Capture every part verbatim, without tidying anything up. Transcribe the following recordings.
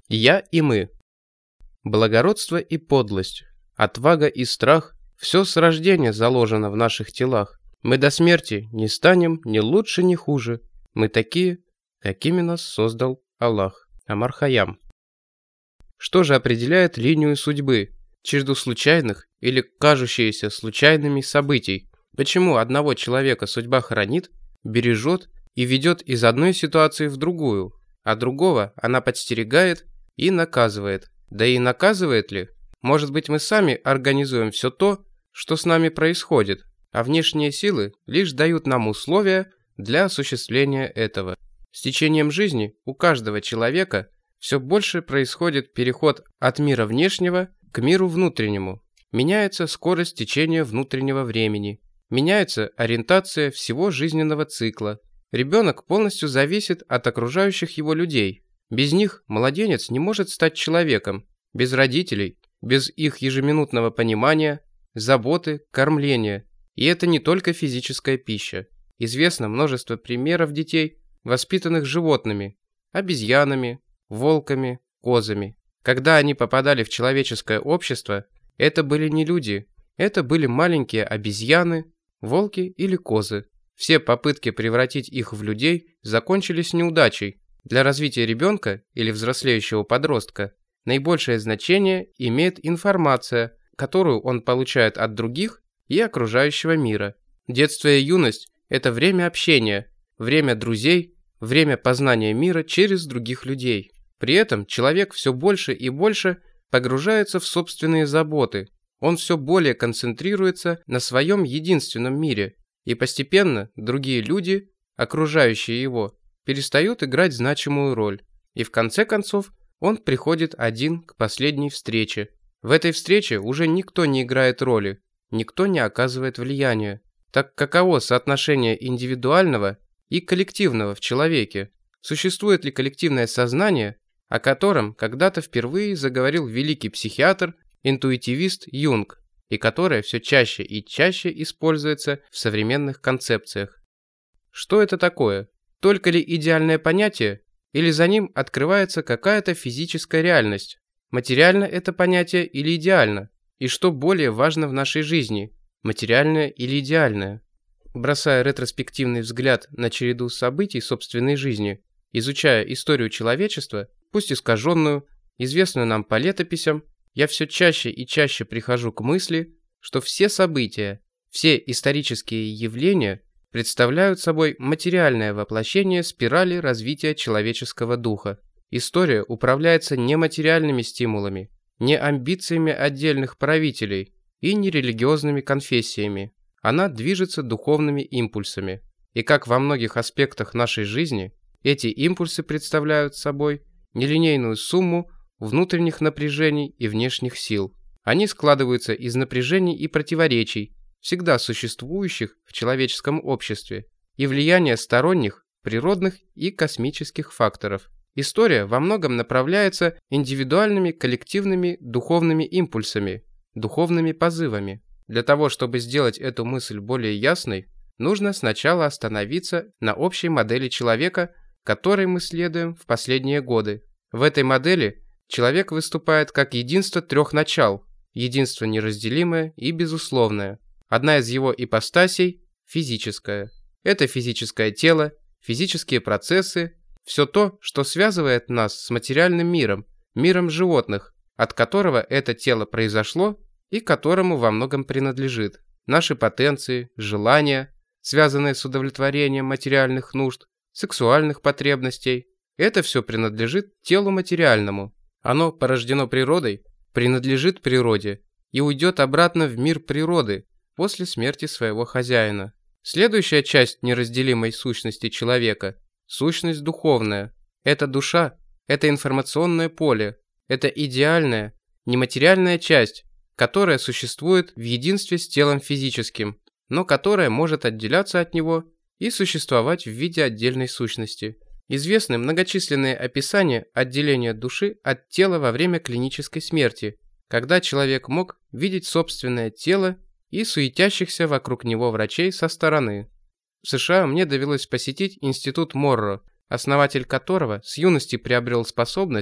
Я и мы. Благородство и подлость, отвага и страх – все с рождения заложено в наших телах. Мы до смерти не станем ни лучше, ни хуже. Мы такие, какими нас создал Аллах. Омар Хайям. Что же определяет линию судьбы, череду случайных или кажущиеся случайными событий? Почему одного человека судьба хранит, бережет и ведет из одной ситуации в другую, а другого она подстерегает и наказывает? Да и наказывает ли? Может быть, мы сами организуем все то, что с нами происходит, а внешние силы лишь дают нам условия для осуществления этого. С течением жизни у каждого человека все больше происходит переход от мира внешнего к миру внутреннему. Меняется скорость течения внутреннего времени. Меняется ориентация всего жизненного цикла. Ребенок полностью зависит от окружающих его людей. Без них младенец не может стать человеком. Без родителей, без их ежеминутного понимания, заботы, кормления. И это не только физическая пища. Известно множество примеров детей, воспитанных животными, обезьянами, волками, козами. Когда они попадали в человеческое общество, это были не люди, это были маленькие обезьяны, волки или козы. Все попытки превратить их в людей закончились неудачей. Для развития ребенка или взрослеющего подростка наибольшее значение имеет информация, которую он получает от других и окружающего мира. Детство и юность – это время общения, время друзей, время познания мира через других людей. При этом человек все больше и больше погружается в собственные заботы. Он все более концентрируется на своем единственном мире, и постепенно другие люди, окружающие его, перестают играть значимую роль. И в конце концов он приходит один к последней встрече. В этой встрече уже никто не играет роли, никто не оказывает влияния. Так каково соотношение индивидуального и коллективного в человеке? Существует ли коллективное сознание, о котором когда-то впервые заговорил великий психиатр, интуитивист Юнг, и которое все чаще и чаще используется в современных концепциях? Что это такое? Только ли идеальное понятие, или за ним открывается какая-то физическая реальность? Материально это понятие или идеально? И что более важно в нашей жизни, материальное или идеальное? Бросая ретроспективный взгляд на череду событий собственной жизни, изучая историю человечества, пусть искаженную, известную нам по летописям, я все чаще и чаще прихожу к мысли, что все события, все исторические явления представляют собой материальное воплощение спирали развития человеческого духа. История управляется не материальными стимулами, не амбициями отдельных правителей и не религиозными конфессиями. Она движется духовными импульсами. И как во многих аспектах нашей жизни, эти импульсы представляют собой нелинейную сумму внутренних напряжений и внешних сил. Они складываются из напряжений и противоречий, всегда существующих в человеческом обществе, и влияния сторонних, природных и космических факторов. История во многом направляется индивидуальными, коллективными духовными импульсами, духовными позывами. Для того, чтобы сделать эту мысль более ясной, нужно сначала остановиться на общей модели человека, которой мы следуем в последние годы. В этой модели человек выступает как единство трех начал, единство неразделимое и безусловное. Одна из его ипостасей – физическая. Это физическое тело, физические процессы, все то, что связывает нас с материальным миром, миром животных, от которого это тело произошло и которому во многом принадлежит. Наши потенции, желания, связанные с удовлетворением материальных нужд, сексуальных потребностей – это все принадлежит телу материальному. Оно порождено природой, принадлежит природе и уйдет обратно в мир природы после смерти своего хозяина. Следующая часть неразделимой сущности человека – сущность духовная. Это душа, это информационное поле, это идеальная, нематериальная часть, которая существует в единстве с телом физическим, но которая может отделяться от него и существовать в виде отдельной сущности. Известны многочисленные описания отделения души от тела во время клинической смерти, когда человек мог видеть собственное тело и суетящихся вокруг него врачей со стороны. В США мне довелось посетить институт Морро, основатель которого с юности приобрел способность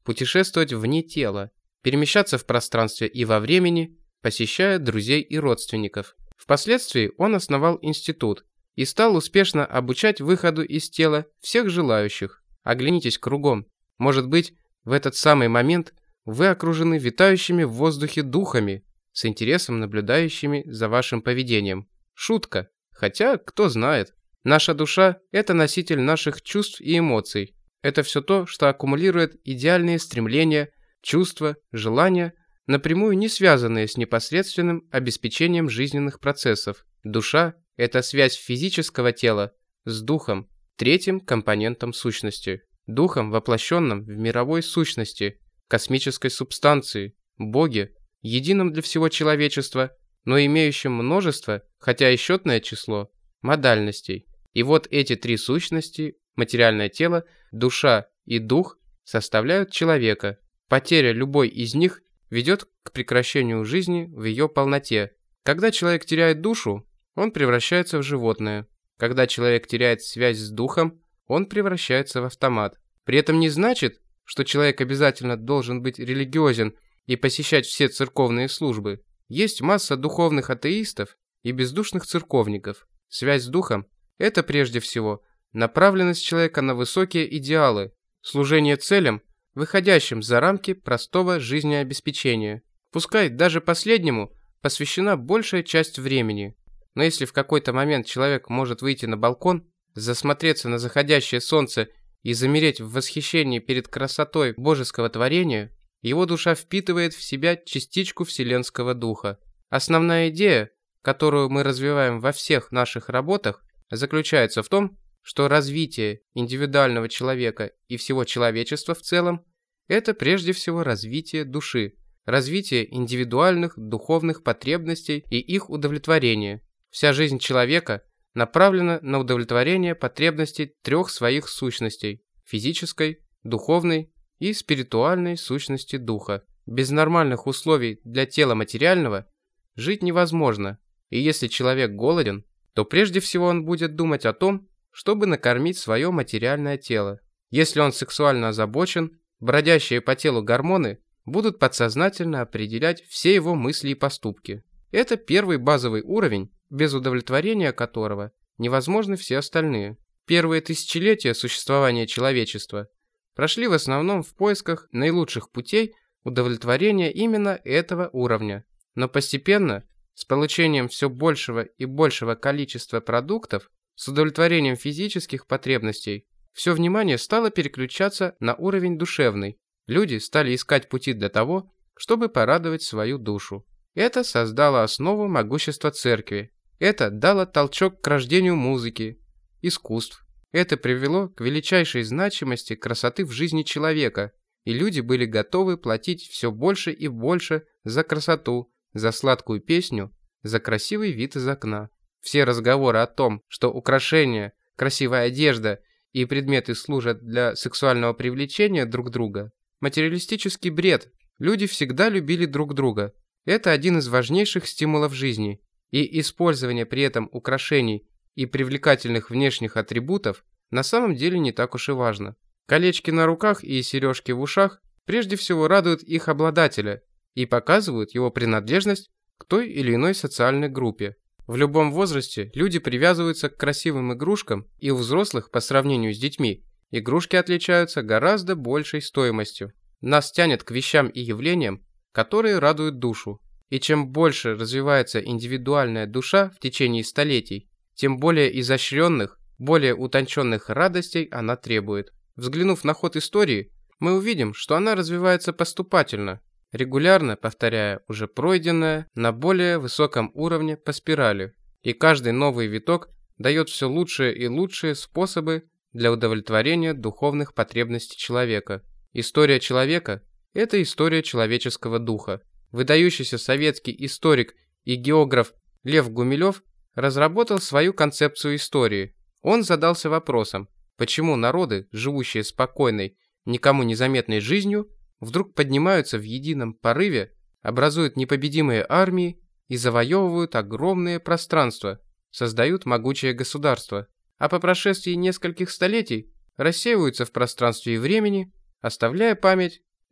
путешествовать вне тела, перемещаться в пространстве и во времени, посещая друзей и родственников. Впоследствии он основал институт и стал успешно обучать выходу из тела всех желающих. Оглянитесь кругом. Может быть, в этот самый момент вы окружены витающими в воздухе духами, с интересом наблюдающими за вашим поведением. Шутка. Хотя, кто знает. Наша душа – это носитель наших чувств и эмоций. Это все то, что аккумулирует идеальные стремления, чувства, желания, напрямую не связанные с непосредственным обеспечением жизненных процессов. Душа – это связь физического тела с духом, третьим компонентом сущности. Духом, воплощенным в мировой сущности, космической субстанции, Боге, едином для всего человечества, но имеющем множество, хотя и счетное число, модальностей. И вот эти три сущности, материальное тело, душа и дух, составляют человека. Потеря любой из них ведет к прекращению жизни в ее полноте. Когда человек теряет душу, он превращается в животное. Когда человек теряет связь с духом, он превращается в автомат. При этом не значит, что человек обязательно должен быть религиозен и посещать все церковные службы. Есть масса духовных атеистов и бездушных церковников. Связь с духом – это прежде всего направленность человека на высокие идеалы, служение целям, выходящим за рамки простого жизнеобеспечения. Пускай даже последнему посвящена большая часть времени. Но если в какой-то момент человек может выйти на балкон, засмотреться на заходящее солнце и замереть в восхищении перед красотой божеского творения, его душа впитывает в себя частичку вселенского духа. Основная идея, которую мы развиваем во всех наших работах, заключается в том, что развитие индивидуального человека и всего человечества в целом – это прежде всего развитие души, развитие индивидуальных духовных потребностей и их удовлетворение. Вся жизнь человека направлена на удовлетворение потребностей трех своих сущностей – физической, духовной и спиритуальной сущности духа. Без нормальных условий для тела материального жить невозможно, и если человек голоден, то прежде всего он будет думать о том, чтобы накормить свое материальное тело. Если он сексуально озабочен, бродящие по телу гормоны будут подсознательно определять все его мысли и поступки. Это первый базовый уровень, без удовлетворения которого невозможны все остальные. Первые тысячелетия существования человечества прошли в основном в поисках наилучших путей удовлетворения именно этого уровня. Но постепенно, с получением все большего и большего количества продуктов, с удовлетворением физических потребностей, все внимание стало переключаться на уровень душевный. Люди стали искать пути для того, чтобы порадовать свою душу. Это создало основу могущества церкви. Это дало толчок к рождению музыки, искусств. Это привело к величайшей значимости красоты в жизни человека, и люди были готовы платить все больше и больше за красоту, за сладкую песню, за красивый вид из окна. Все разговоры о том, что украшения, красивая одежда и предметы служат для сексуального привлечения друг друга, материалистический бред. Люди всегда любили друг друга. Это один из важнейших стимулов жизни, и использование при этом украшений и привлекательных внешних атрибутов на самом деле не так уж и важно. Колечки на руках и сережки в ушах прежде всего радуют их обладателя и показывают его принадлежность к той или иной социальной группе. В любом возрасте люди привязываются к красивым игрушкам, и у взрослых по сравнению с детьми игрушки отличаются гораздо большей стоимостью. Нас тянет к вещам и явлениям, которые радуют душу. И чем больше развивается индивидуальная душа в течение столетий, тем более изощренных, более утонченных радостей она требует. Взглянув на ход истории, мы увидим, что она развивается поступательно, регулярно повторяя уже пройденное на более высоком уровне по спирали. И каждый новый виток дает все лучшие и лучшие способы для удовлетворения духовных потребностей человека. История человека – это история человеческого духа. Выдающийся советский историк и географ Лев Гумилев разработал свою концепцию истории. Он задался вопросом, почему народы, живущие спокойной, никому незаметной жизнью, вдруг поднимаются в едином порыве, образуют непобедимые армии и завоевывают огромные пространства, создают могучее государство, а по прошествии нескольких столетий рассеиваются в пространстве и времени, оставляя память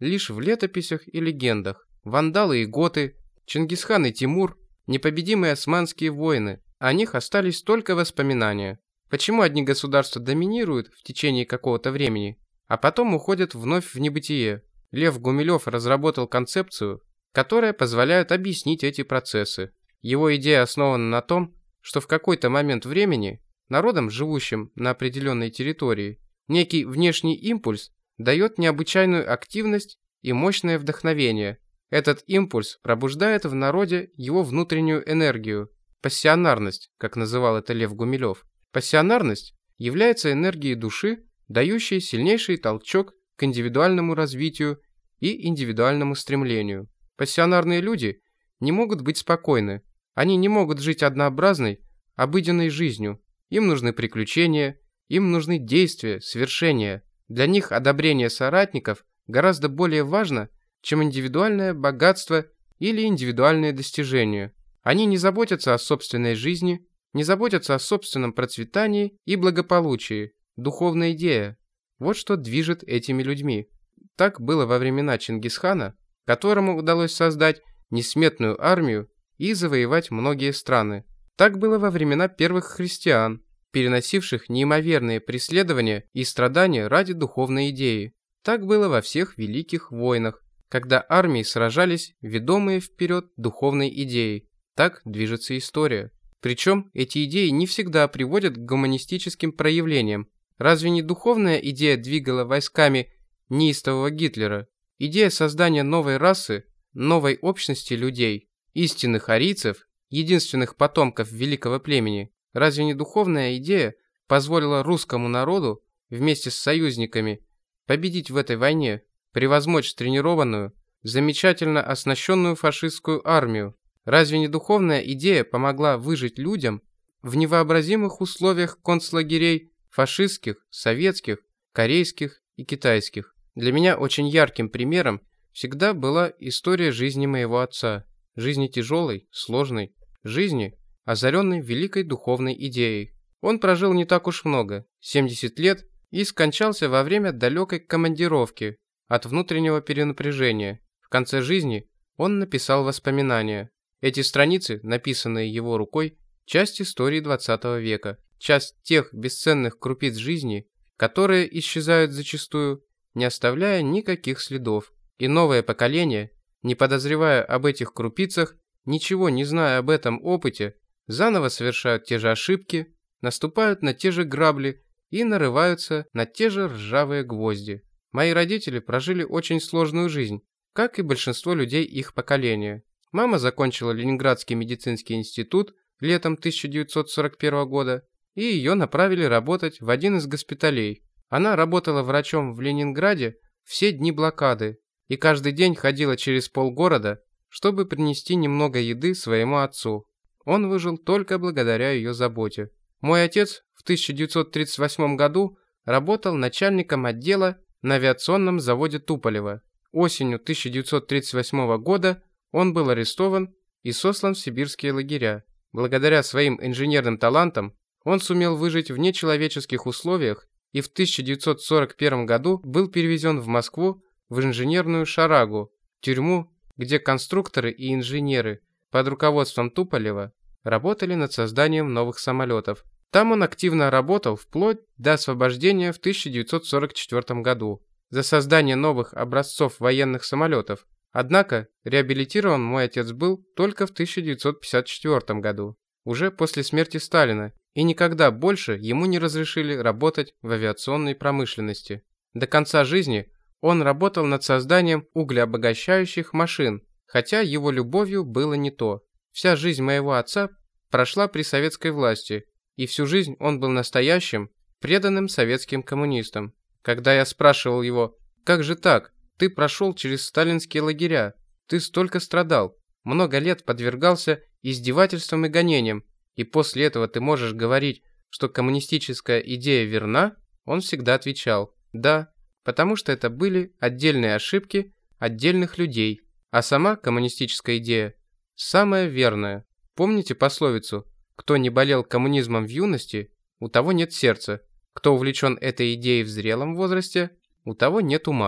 лишь в летописях и легендах. Вандалы и готы, Чингисхан и Тимур, непобедимые османские воины. О них остались только воспоминания. Почему одни государства доминируют в течение какого-то времени, а потом уходят вновь в небытие? Лев Гумилев разработал концепцию, которая позволяет объяснить эти процессы. Его идея основана на том, что в какой-то момент времени народам, живущим на определенной территории, некий внешний импульс дает необычайную активность и мощное вдохновение. Этот импульс пробуждает в народе его внутреннюю энергию, пассионарность, как называл это Лев Гумилев. Пассионарность является энергией души, дающей сильнейший толчок к индивидуальному развитию и индивидуальному стремлению. Пассионарные люди не могут быть спокойны, они не могут жить однообразной, обыденной жизнью. Им нужны приключения, им нужны действия, свершения. Для них одобрение соратников гораздо более важно, чем индивидуальное богатство или индивидуальные достижения. Они не заботятся о собственной жизни, не заботятся о собственном процветании и благополучии. Духовная идея. Вот что движет этими людьми. Так было во времена Чингисхана, которому удалось создать несметную армию и завоевать многие страны. Так было во времена первых христиан, переносивших неимоверные преследования и страдания ради духовной идеи. Так было во всех великих войнах, когда армии сражались, ведомые вперед духовной идеей. Так движется история. Причем эти идеи не всегда приводят к гуманистическим проявлениям. Разве не духовная идея двигала войсками неистового Гитлера? Идея создания новой расы, новой общности людей, истинных арийцев, единственных потомков великого племени. Разве не духовная идея позволила русскому народу вместе с союзниками победить в этой войне, превозмочь тренированную, замечательно оснащенную фашистскую армию? Разве не духовная идея помогла выжить людям в невообразимых условиях концлагерей фашистских, советских, корейских и китайских? Для меня очень ярким примером всегда была история жизни моего отца. Жизни тяжелой, сложной, жизни, озаренной великой духовной идеей. Он прожил не так уж много, семьдесят лет, и скончался во время далекой командировки от внутреннего перенапряжения. В конце жизни он написал воспоминания. Эти страницы, написанные его рукой, часть истории двадцатого века, часть тех бесценных крупиц жизни, которые исчезают зачастую, не оставляя никаких следов. И новое поколение, не подозревая об этих крупицах, ничего не зная об этом опыте, заново совершают те же ошибки, наступают на те же грабли и нарываются на те же ржавые гвозди. Мои родители прожили очень сложную жизнь, как и большинство людей их поколения. Мама закончила Ленинградский медицинский институт летом тысяча девятьсот сорок первого года, и ее направили работать в один из госпиталей. Она работала врачом в Ленинграде все дни блокады и каждый день ходила через полгорода, чтобы принести немного еды своему отцу. Он выжил только благодаря ее заботе. Мой отец в тысяча девятьсот тридцать восьмом году работал начальником отдела на авиационном заводе Туполева. Осенью тысяча девятьсот тридцать восьмого года он был арестован и сослан в сибирские лагеря. Благодаря своим инженерным талантам он сумел выжить в нечеловеческих условиях и в тысяча девятьсот сорок первом году был перевезен в Москву в инженерную шарагу, тюрьму, где конструкторы и инженеры под руководством Туполева работали над созданием новых самолетов. Там он активно работал вплоть до освобождения в тысяча девятьсот сорок четвёртом году за создание новых образцов военных самолетов. Однако реабилитирован мой отец был только в тысяча девятьсот пятьдесят четвёртом году, уже после смерти Сталина, и никогда больше ему не разрешили работать в авиационной промышленности. До конца жизни он работал над созданием углеобогащающих машин, хотя его любовью было не то. Вся жизнь моего отца прошла при советской власти, и всю жизнь он был настоящим, преданным советским коммунистом. Когда я спрашивал его: «Как же так? Ты прошел через сталинские лагеря, ты столько страдал, много лет подвергался издевательствам и гонениям, и после этого ты можешь говорить, что коммунистическая идея верна?» Он всегда отвечал: «Да, потому что это были отдельные ошибки отдельных людей, а сама коммунистическая идея самая верная». Помните пословицу: «Кто не болел коммунизмом в юности, у того нет сердца, кто увлечен этой идеей в зрелом возрасте, у того нет ума».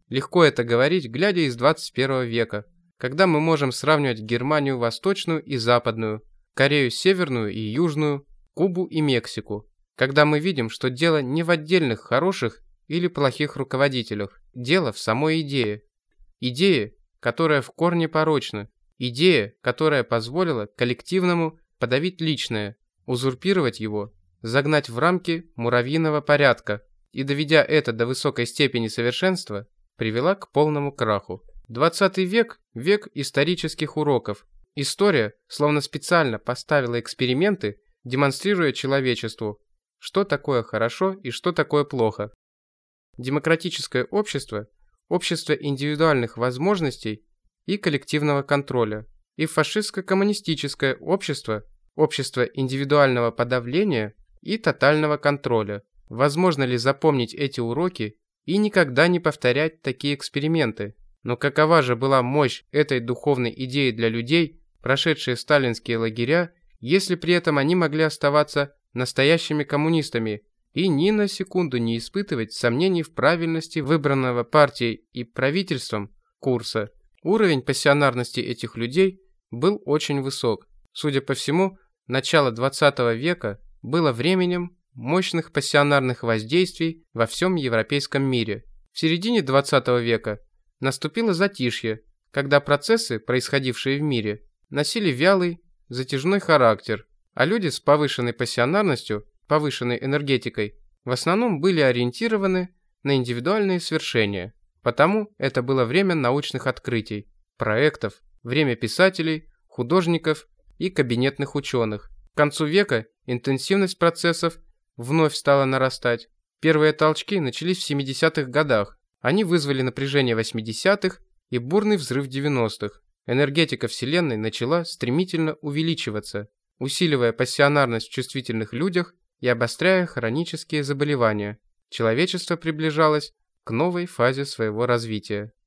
Легко это говорить, глядя из двадцать первого века, когда мы можем сравнивать Германию восточную и западную, Корею северную и южную, Кубу и Мексику, когда мы видим, что дело не в отдельных хороших или плохих руководителях, дело в самой идее. Идее, которая в корне порочна, идея, которая позволила коллективному подавить личное, узурпировать его, загнать в рамки муравьиного порядка и, доведя это до высокой степени совершенства, привела к полному краху. двадцатый век – век исторических уроков. История словно специально поставила эксперименты, демонстрируя человечеству, что такое хорошо и что такое плохо. Демократическое общество – общество индивидуальных возможностей и коллективного контроля, и фашистско-коммунистическое общество – общество индивидуального подавления и тотального контроля. Возможно ли запомнить эти уроки и никогда не повторять такие эксперименты? Но какова же была мощь этой духовной идеи для людей, прошедшие сталинские лагеря, если при этом они могли оставаться настоящими коммунистами и ни на секунду не испытывать сомнений в правильности выбранного партией и правительством курса? Уровень пассионарности этих людей был очень высок. Судя по всему, начало двадцатого века было временем мощных пассионарных воздействий во всем европейском мире. В середине двадцатого века наступило затишье, когда процессы, происходившие в мире, носили вялый, затяжной характер, а люди с повышенной пассионарностью, повышенной энергетикой, в основном были ориентированы на индивидуальные свершения. Потому это было время научных открытий, проектов, время писателей, художников и кабинетных ученых. К концу века интенсивность процессов вновь стала нарастать. Первые толчки начались в семидесятых годах. Они вызвали напряжение восьмидесятых и бурный взрыв девяностых. Энергетика Вселенной начала стремительно увеличиваться, усиливая пассионарность в чувствительных людях и обостряя хронические заболевания. Человечество приближалось к новой фазе своего развития.